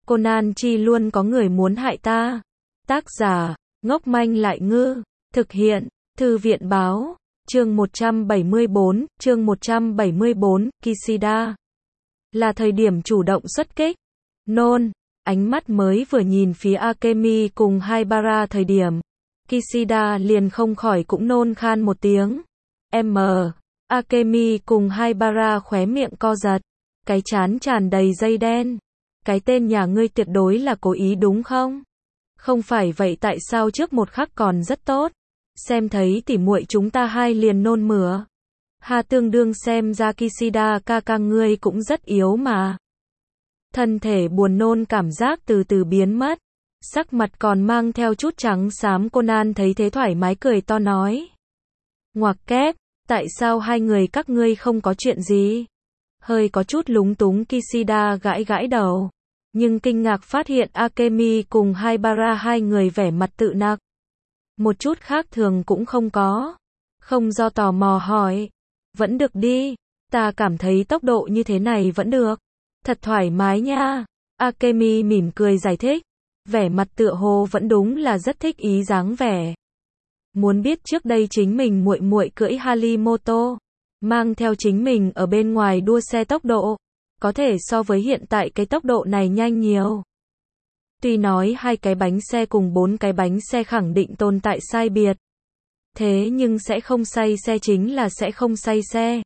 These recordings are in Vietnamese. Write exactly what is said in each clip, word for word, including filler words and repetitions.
Conan chi luôn có người muốn hại ta. Tác giả, ngốc manh lại ngư. Thực hiện, Thư viện báo. Chương một trăm bảy mươi bốn, chương một trăm bảy mươi bốn, Kishida. Là thời điểm chủ động xuất kích. Nôn, ánh mắt mới vừa nhìn phía Akemi cùng Haibara thời điểm. Kishida liền không khỏi cũng nôn khan một tiếng. M. Akemi cùng Haibara khóe miệng co giật. Cái trán tràn đầy dây đen. Cái tên nhà ngươi tuyệt đối là cố ý đúng không? Không phải vậy tại sao trước một khắc còn rất tốt? Xem thấy tỉ muội chúng ta hai liền nôn mửa. Hà tương đương xem ra Kishida ca ca ngươi cũng rất yếu mà. Thân thể buồn nôn cảm giác từ từ biến mất. Sắc mặt còn mang theo chút trắng xám. Conan thấy thế thoải mái cười to nói. Ngoặc kép, tại sao hai người các ngươi không có chuyện gì? Hơi có chút lúng túng Kishida gãi gãi đầu. Nhưng kinh ngạc phát hiện Akemi cùng Haibara hai người vẻ mặt tự nặc. Một chút khác thường cũng không có. Không do tò mò hỏi. Vẫn được đi. Ta cảm thấy tốc độ như thế này vẫn được. Thật thoải mái nha. Akemi mỉm cười giải thích. Vẻ mặt tựa hồ vẫn đúng là rất thích ý dáng vẻ. Muốn biết trước đây chính mình muội muội cưỡi Harimoto, mang theo chính mình ở bên ngoài đua xe tốc độ, có thể so với hiện tại cái tốc độ này nhanh nhiều. Tuy nói hai cái bánh xe cùng bốn cái bánh xe khẳng định tồn tại sai biệt. Thế nhưng sẽ không say xe chính là sẽ không say xe.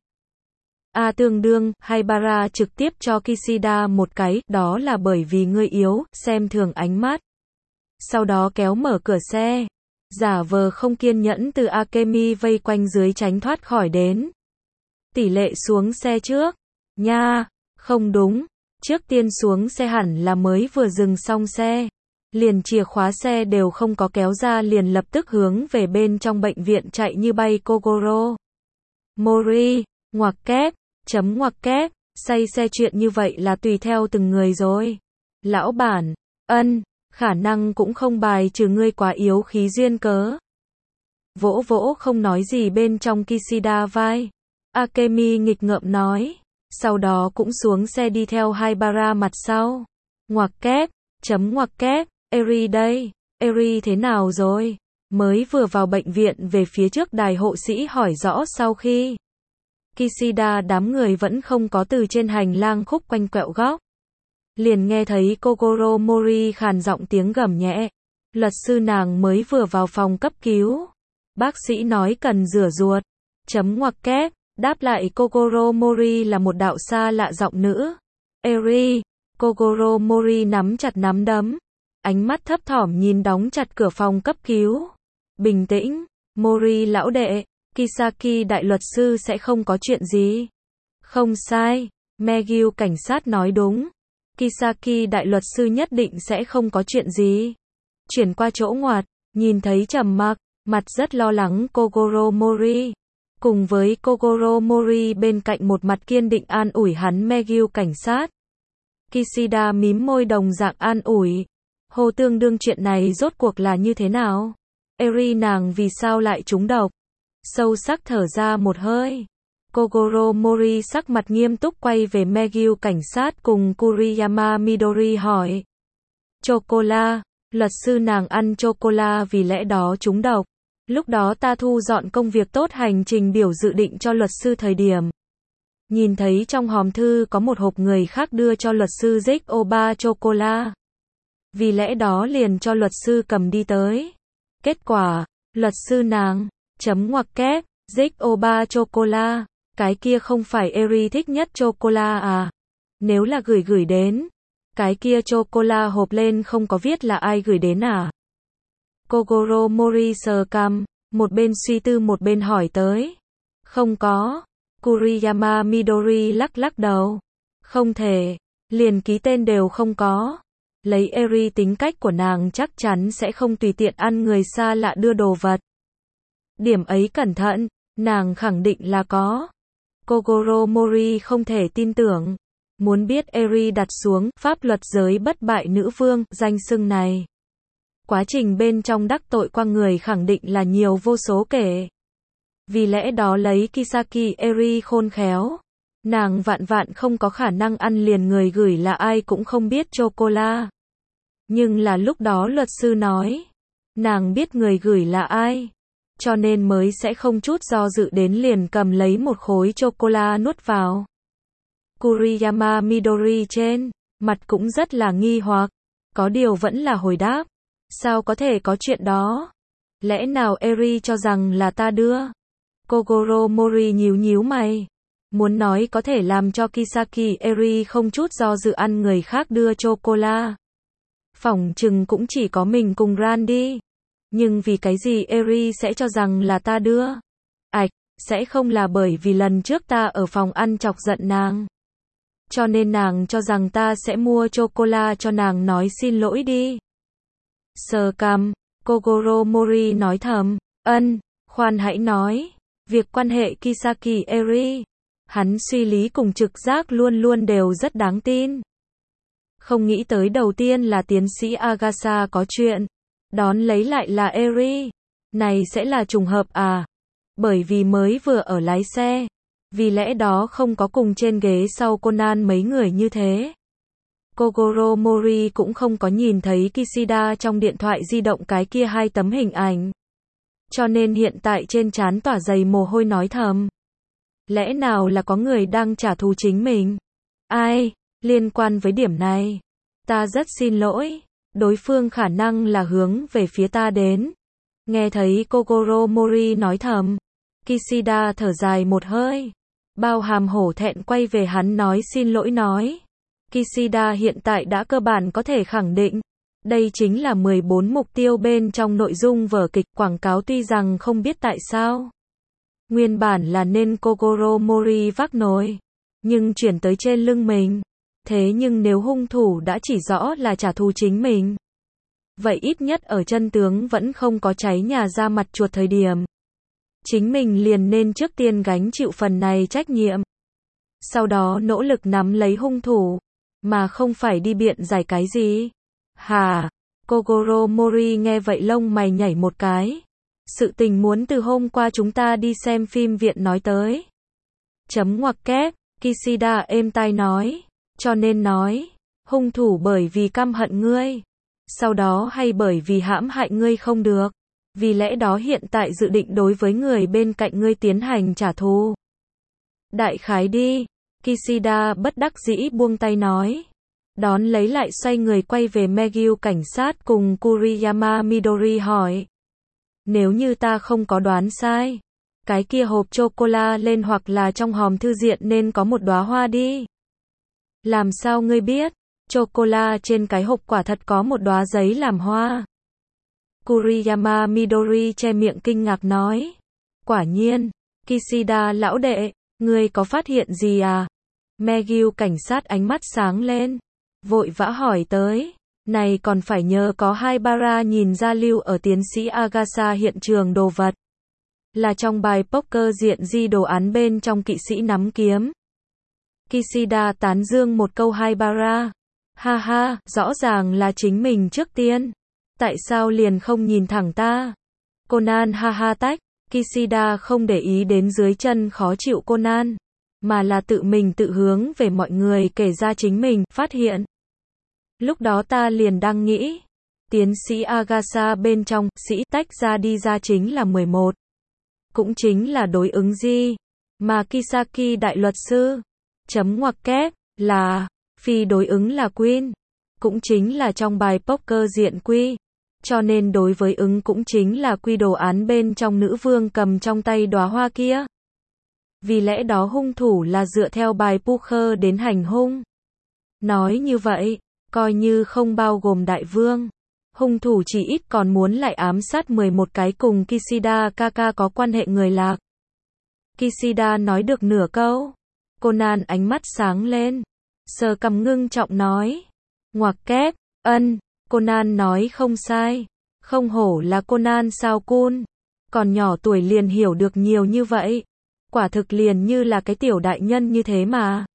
A tương đương, Haibara trực tiếp cho Kishida một cái, đó là bởi vì ngươi yếu, xem thường ánh mắt. Sau đó kéo mở cửa xe. Giả vờ không kiên nhẫn từ Akemi vây quanh dưới tránh thoát khỏi đến. Tỷ lệ xuống xe trước. Nha, không đúng. Trước tiên xuống xe hẳn là mới vừa dừng xong xe. Liền chìa khóa xe đều không có kéo ra liền lập tức hướng về bên trong bệnh viện chạy như bay Kogoro. Mori, ngoặc kép, chấm ngoặc kép, say xe chuyện như vậy là tùy theo từng người rồi. Lão bản, ân, khả năng cũng không bài trừ ngươi quá yếu khí duyên cớ. Vỗ vỗ không nói gì bên trong Kishida vai. Akemi nghịch ngợm nói. Sau đó cũng xuống xe đi theo Haibara mặt sau. Ngoặc kép, chấm ngoặc kép, Eri đây, Eri thế nào rồi? Mới vừa vào bệnh viện về phía trước đài hộ sĩ hỏi rõ sau khi. Kishida đám người vẫn không có từ trên hành lang khúc quanh quẹo góc. Liền nghe thấy Kogoro Mori khàn giọng tiếng gầm nhẹ. Luật sư nàng mới vừa vào phòng cấp cứu. Bác sĩ nói cần rửa ruột. Chấm ngoặc kép, đáp lại Kogoro Mori là một đạo xa lạ giọng nữ. Eri, Kogoro Mori nắm chặt nắm đấm. Ánh mắt thấp thỏm nhìn đóng chặt cửa phòng cấp cứu. Bình tĩnh, Mori lão đệ, Kisaki đại luật sư sẽ không có chuyện gì. Không sai, Megyu cảnh sát nói đúng. Kisaki đại luật sư nhất định sẽ không có chuyện gì. Chuyển qua chỗ ngoặt, nhìn thấy trầm mặc, mặt rất lo lắng Kogoro Mori. Cùng với Kogoro Mori bên cạnh một mặt kiên định an ủi hắn Megyu cảnh sát. Kishida mím môi đồng dạng an ủi. Hồ tương đương chuyện này rốt cuộc là như thế nào? Eri nàng vì sao lại trúng độc? Sâu sắc thở ra một hơi. Kogoro Mori sắc mặt nghiêm túc quay về Megyu cảnh sát cùng Kuriyama Midori hỏi. Chocola, luật sư nàng ăn chocola vì lẽ đó trúng độc. Lúc đó ta thu dọn công việc tốt hành trình biểu dự định cho luật sư thời điểm. Nhìn thấy trong hòm thư có một hộp người khác đưa cho luật sư Zik Oba chocola. Vì lẽ đó liền cho luật sư cầm đi tới. Kết quả, luật sư nàng, chấm ngoặc kép, Zik Oba chocola. Cái kia không phải Eri thích nhất chocola à? Nếu là gửi gửi đến. Cái kia chocola hộp lên không có viết là ai gửi đến à? Kogoro Mori sờ cằm, một bên suy tư một bên hỏi tới. Không có. Kuriyama Midori lắc lắc đầu. Không thể. Liền ký tên đều không có. Lấy Eri tính cách của nàng chắc chắn sẽ không tùy tiện ăn người xa lạ đưa đồ vật. Điểm ấy cẩn thận, nàng khẳng định là có. Kogoro Mori không thể tin tưởng. Muốn biết Eri đặt xuống pháp luật giới bất bại nữ vương danh xưng này. Quá trình bên trong đắc tội qua người khẳng định là nhiều vô số kể. Vì lẽ đó lấy Kisaki Eri khôn khéo. Nàng vạn vạn không có khả năng ăn liền người gửi là ai cũng không biết chocola. Nhưng là lúc đó luật sư nói, nàng biết người gửi là ai, cho nên mới sẽ không chút do dự đến liền cầm lấy một khối chocola nuốt vào. Kuriyama Midori trên mặt cũng rất là nghi hoặc, có điều vẫn là hồi đáp, sao có thể có chuyện đó? Lẽ nào Eri cho rằng là ta đưa? Kogoro Mori nhíu nhíu mày, muốn nói có thể làm cho Kisaki Eri không chút do dự ăn người khác đưa chocola. Phỏng chừng cũng chỉ có mình cùng Randy. Nhưng vì cái gì Eri sẽ cho rằng là ta đưa? Ảch, sẽ không là bởi vì lần trước ta ở phòng ăn chọc giận nàng. Cho nên nàng cho rằng ta sẽ mua chocola cho nàng nói xin lỗi đi. Sờ cằm, Kogoro Mori nói thầm, ân, khoan hãy nói, việc quan hệ Kisaki Eri, hắn suy lý cùng trực giác luôn luôn đều rất đáng tin. Không nghĩ tới đầu tiên là tiến sĩ Agasha có chuyện, đón lấy lại là Eri, này sẽ là trùng hợp à? Bởi vì mới vừa ở lái xe, vì lẽ đó không có cùng trên ghế sau Conan mấy người như thế. Kogoro Mori cũng không có nhìn thấy Kishida trong điện thoại di động cái kia hai tấm hình ảnh. Cho nên hiện tại trên trán tỏa dày mồ hôi nói thầm. Lẽ nào là có người đang trả thù chính mình? Ai? Liên quan với điểm này, ta rất xin lỗi, đối phương khả năng là hướng về phía ta đến. Nghe thấy Kogoro Mori nói thầm, Kishida thở dài một hơi, bao hàm hổ thẹn quay về hắn nói xin lỗi nói. Kishida hiện tại đã cơ bản có thể khẳng định, đây chính là mười bốn mục tiêu bên trong nội dung vở kịch quảng cáo tuy rằng không biết tại sao. Nguyên bản là nên Kogoro Mori vác nồi, nhưng chuyển tới trên lưng mình. Thế nhưng nếu hung thủ đã chỉ rõ là trả thù chính mình, vậy ít nhất ở chân tướng vẫn không có cháy nhà ra mặt chuột thời điểm. Chính mình liền nên trước tiên gánh chịu phần này trách nhiệm. Sau đó nỗ lực nắm lấy hung thủ, mà không phải đi biện giải cái gì. Hả? Kogoro Mori nghe vậy lông mày nhảy một cái. Sự tình muốn từ hôm qua chúng ta đi xem phim viện nói tới. Chấm ngoặc kép, Kishida êm tai nói. Cho nên nói, hung thủ bởi vì căm hận ngươi, sau đó hay bởi vì hãm hại ngươi không được, vì lẽ đó hiện tại dự định đối với người bên cạnh ngươi tiến hành trả thù. Đại khái đi, Kishida bất đắc dĩ buông tay nói. Đón lấy lại xoay người quay về Megyu cảnh sát cùng Kuriyama Midori hỏi. Nếu như ta không có đoán sai, cái kia hộp chocola lên hoặc là trong hòm thư diện nên có một đóa hoa đi. Làm sao ngươi biết? Chocola trên cái hộp quả thật có một đóa giấy làm hoa. Kuriyama Midori che miệng kinh ngạc nói. Quả nhiên, Kishida lão đệ, ngươi có phát hiện gì à? Megyu cảnh sát ánh mắt sáng lên, vội vã hỏi tới. Này còn phải nhờ có Haibara nhìn ra lưu ở tiến sĩ Agasha hiện trường đồ vật. Là trong bài poker diện di đồ án bên trong kỵ sĩ nắm kiếm. Kishida tán dương một câu Haibara. Ha ha, rõ ràng là chính mình trước tiên. Tại sao liền không nhìn thẳng ta? Conan ha ha tách. Kishida không để ý đến dưới chân khó chịu Conan, mà là tự mình tự hướng về mọi người kể ra chính mình phát hiện. Lúc đó ta liền đang nghĩ, tiến sĩ Agasha bên trong, sĩ tách ra đi ra chính là mười một. Cũng chính là đối ứng gì? Mà Kisaki đại luật sư, chấm ngoặc kép, là, phi đối ứng là Queen. Cũng chính là trong bài poker diện Quy. Cho nên đối với ứng cũng chính là Quy đồ án bên trong nữ vương cầm trong tay đóa hoa kia. Vì lẽ đó hung thủ là dựa theo bài poker đến hành hung. Nói như vậy, coi như không bao gồm đại vương, hung thủ chỉ ít còn muốn lại ám sát mười một cái cùng Kishida Kaka có quan hệ người lạc. Kishida nói được nửa câu, Conan ánh mắt sáng lên, sờ cằm ngưng trọng nói, ngoặc kép, ân, Conan nói không sai, không hổ là Conan sao cun, còn nhỏ tuổi liền hiểu được nhiều như vậy, quả thực liền như là cái tiểu đại nhân như thế mà.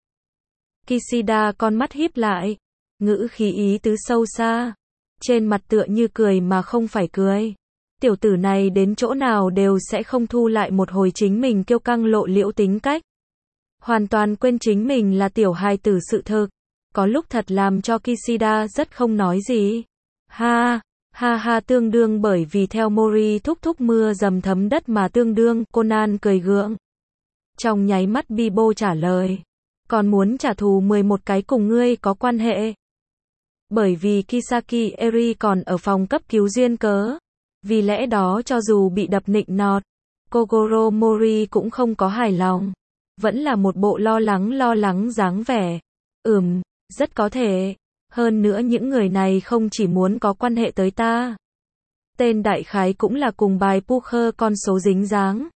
Kishida con mắt híp lại, ngữ khí ý tứ sâu xa, trên mặt tựa như cười mà không phải cười. Tiểu tử này đến chỗ nào đều sẽ không thu lại một hồi chính mình kiêu căng lộ liễu tính cách. Hoàn toàn quên chính mình là tiểu hài tử sự thực. Có lúc thật làm cho Kishida rất không nói gì. Ha, ha ha tương đương bởi vì theo Mori thúc thúc mưa dầm thấm đất mà tương đương, Conan cười gượng. Trong nháy mắt Bibo trả lời. Còn muốn trả thù mười một cái cùng ngươi có quan hệ. Bởi vì Kisaki Eri còn ở phòng cấp cứu duyên cớ. Vì lẽ đó cho dù bị đập nịnh nọt, Kogoro Mori cũng không có hài lòng. Vẫn là một bộ lo lắng lo lắng dáng vẻ. Ừm, rất có thể. Hơn nữa những người này không chỉ muốn có quan hệ tới ta. Tên đại khái cũng là cùng bài poker con số dính dáng.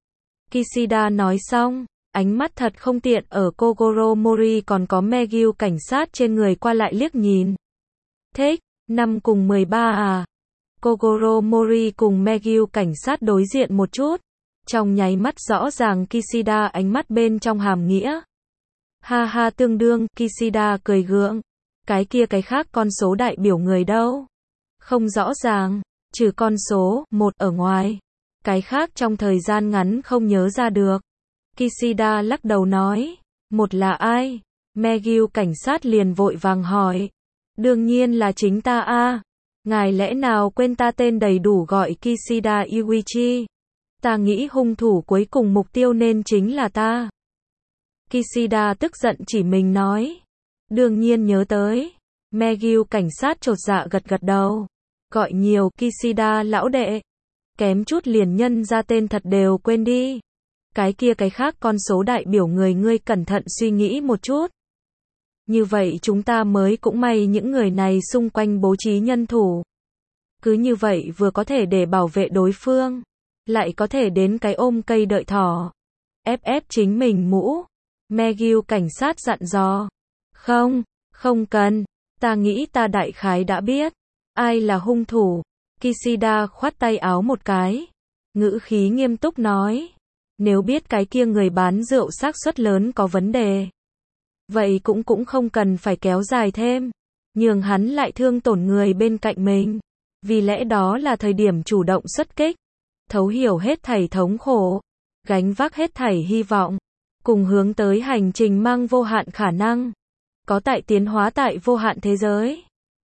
Kishida nói xong, ánh mắt thật không tiện ở Kogoro Mori còn có Megyu cảnh sát trên người qua lại liếc nhìn. Thích, năm cùng mười ba à? Kogoro Mori cùng Megyu cảnh sát đối diện một chút. Trong nháy mắt rõ ràng Kishida ánh mắt bên trong hàm nghĩa. Ha ha tương đương, Kishida cười gượng. Cái kia cái khác con số đại biểu người đâu? Không rõ ràng, trừ con số một ở ngoài. Cái khác trong thời gian ngắn không nhớ ra được. Kishida lắc đầu nói. Một là ai? Megyu cảnh sát liền vội vàng hỏi. Đương nhiên là chính ta a. Ngài lẽ nào quên ta tên đầy đủ gọi Kishida Yuichi? Ta nghĩ hung thủ cuối cùng mục tiêu nên chính là ta. Kishida tức giận chỉ mình nói. Đương nhiên nhớ tới. Megyu cảnh sát chột dạ gật gật đầu. Gọi nhiều Kishida lão đệ. Kém chút liền nhân ra tên thật đều quên đi. Cái kia cái khác con số đại biểu người ngươi cẩn thận suy nghĩ một chút. Như vậy chúng ta mới cũng may những người này xung quanh bố trí nhân thủ. Cứ như vậy vừa có thể để bảo vệ đối phương. Lại có thể đến cái ôm cây đợi thỏ. Ép ép chính mình mũ. Megyu cảnh sát dặn dò. Không, không cần. Ta nghĩ ta đại khái đã biết. Ai là hung thủ? Kishida khoát tay áo một cái. Ngữ khí nghiêm túc nói. Nếu biết cái kia người bán rượu xác suất lớn có vấn đề. Vậy cũng cũng không cần phải kéo dài thêm. Nhường hắn lại thương tổn người bên cạnh mình. Vì lẽ đó là thời điểm chủ động xuất kích. Thấu hiểu hết thảy thống khổ. Gánh vác hết thảy hy vọng. Cùng hướng tới hành trình mang vô hạn khả năng. Có tại tiến hóa tại vô hạn thế giới.